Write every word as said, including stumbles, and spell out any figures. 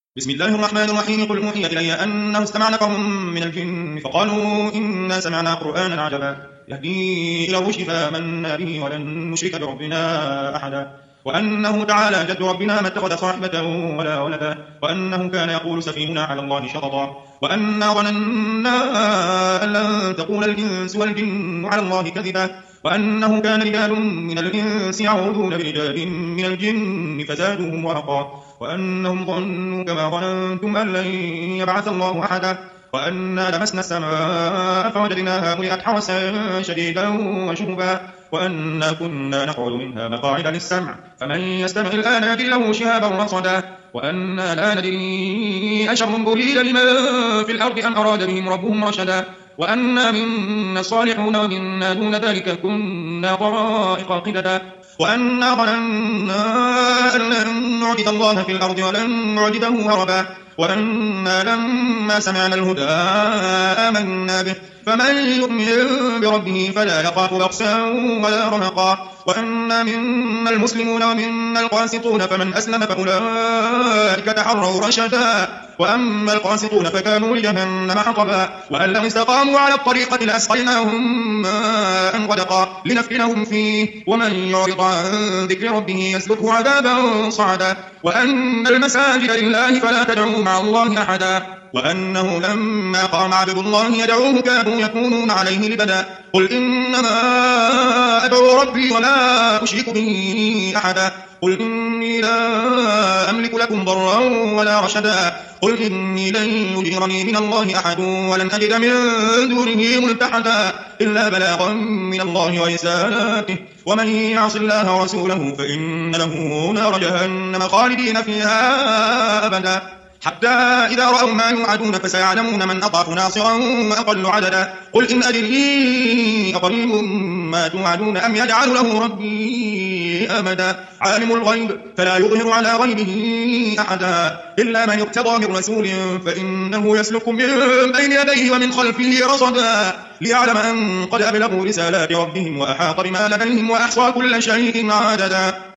بسم الله الرحمن الرحيم. قل أوحي إلي أنه استمع نفر من الجن فقالوا إنا سمعنا قرآنا عجبا يهدي إلى الرشد فآمنا به ولن نشرك بربنا أحدا وأنه تعالى جد ربنا ما اتخذ صاحبة ولا ولدا وأنه كان يقول سفيهنا على الله شططا وأنا ظننا أن لن تقول الإنس والجن على الله كذبا وأنه كان رجال من الإنس يعوذون برجال من الجن فزادوهم ورقا وأنهم ظنوا كما ظننتم أن لن يبعث الله أحدا وأنا لمسنا السماء فوجدناها ملئت حرسا شديدا وشهبا وأنا كنا نقعد منها مقاعد للسمع فمن يستمع الآن يجد له شهابا رصدا وأنا لا ندري أشر أريد بمن في الأرض أم أراد بهم ربهم رشدا وأنا منا الصالحون ومنا دون ذلك كنا طرائق قددا وأنا ظننا أن لن نعجز الله في الأرض ولن نعجزه هربا وأنا لما سمعنا الهدى آمنا به فمن يؤمن بربه فلا يخاف بخسا ولا رهقا وأنا منا المسلمون ومنا القاسطون فمن أسلم فأولئك تحروا رشدا وأما القاسطون فكانوا لجهنم حطبا وأن لو استقاموا على الطريقة لأسقيناهم ماء غدقا لنفتنهم فيه ومن يعرض عن ذكر ربه يسلكه عذابا صعدا وأن المساجد لله فلا تدعوا مع الله أحدا وأنه لما قام عبد الله يدعوه كادوا يكونون عليه لبدا قل إنما أدعو ربي ولا أشرك به أحدا قل إني لا أملك لكم ضرا ولا رشدا قل إني لن يجيرني من الله أحد ولن أجد من دونه ملتحدا إلا بلاغا من الله ورسالاته ومن يعص الله ورسوله فإن له نار جهنم خالدين فيها أبدا حتى إذا رأوا ما يوعدون فسيعلمون من أضعف ناصرا وأقل عددا قل إن أدري أقريب ما توعدون أم يجعل له ربي أمدا عالم الغيب فلا يظهر على غيبه أحدا إلا من ارتضى من رسول فإنه يسلك من بين يديه ومن خلفه رصدا ليعلم أن قد أبلغوا رسالات ربهم وأحاط بما لديهم وأحصى كل شيء عددا.